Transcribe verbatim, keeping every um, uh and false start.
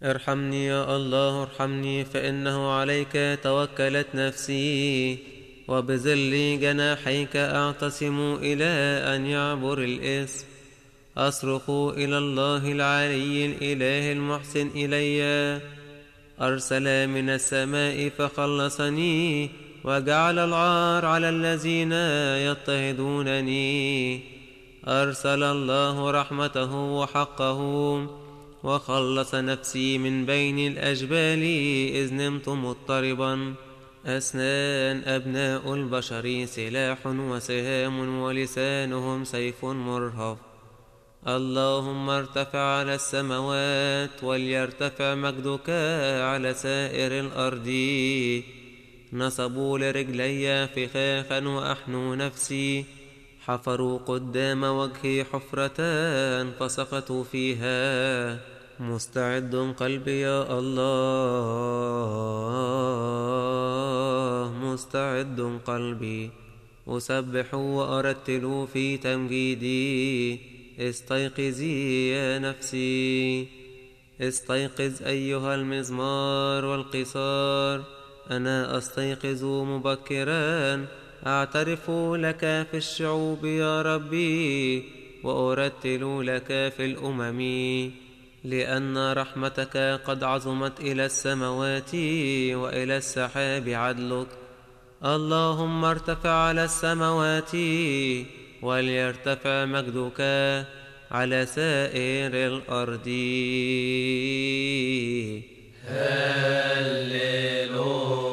ارحمني يا الله ارحمني، فإنه عليك توكلت نفسي، وبظل جناحيك أعتصم إلى أن يعبر الإثم. أصرخ إلى الله العلي الإله المحسن إلي، أرسل من السماء فخلصني، وجعل العار على الذين يضطهدونني. أرسل الله رحمته وحقه، وخلص نفسي من بين الأجبال إذ نمت مضطربا. أسنان أبناء البشر سلاح وسهام، ولسانهم سيف مرهف. اللهم ارتفع على السماوات، وليرتفع مجدك على سائر الأرض. نصبوا لرجلي فخاخا وأحنوا نفسي، حفروا قدام وجهي حفرة فسقطوا فيها. مستعد قلبي يا الله، مستعد قلبي، أسبح وأرتل في تمجيدي. استيقظي يا نفسي، استيقظ أيها المزمار والقصار. أنا أستيقظ مبكرا، أعترف لك في الشعوب يا ربي، وأرتل لك في الأمم، لأن رحمتك قد عظمت إلى السماوات، وإلى السحاب عدلك. اللهم ارتفع على السماوات، وليرتفع مجدك على سائر الأرض. هللويا.